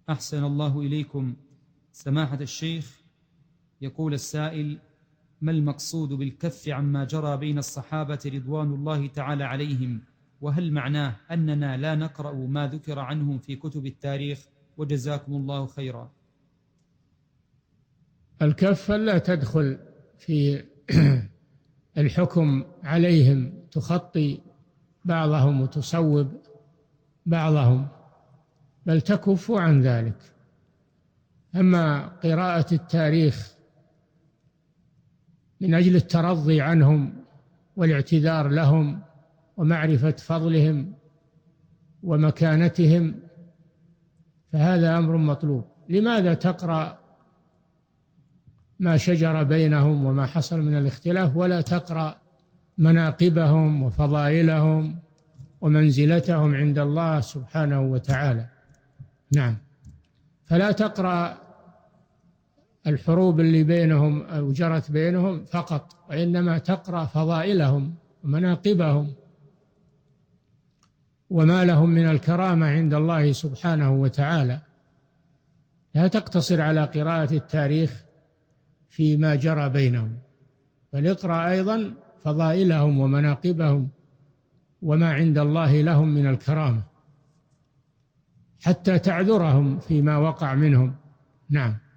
أحسن الله إليكم. سماحة الشيخ، يقول السائل: ما المقصود بالكف عما جرى بين الصحابة رضوان الله تعالى عليهم؟ وهل معناه أننا لا نقرأ ما ذكر عنهم في كتب التاريخ؟ وجزاكم الله خيرا. الكف لا تدخل في الحكم عليهم، تخطي بعضهم وتصوب بعضهم، بل تكف عن ذلك. أما قراءة التاريخ من أجل الترضي عنهم والاعتذار لهم ومعرفة فضلهم ومكانتهم فهذا أمر مطلوب. لماذا تقرأ ما شجر بينهم وما حصل من الاختلاف ولا تقرأ مناقبهم وفضائلهم ومنزلتهم عند الله سبحانه وتعالى؟ نعم، فلا تقرأ الحروب اللي بينهم أو جرت بينهم فقط، وإنما تقرأ فضائلهم ومناقبهم وما لهم من الكرامة عند الله سبحانه وتعالى. لا تقتصر على قراءة التاريخ فيما جرى بينهم، بل اقرأ أيضا فضائلهم ومناقبهم وما عند الله لهم من الكرامة حتى تعذرهم فيما وقع منهم. نعم.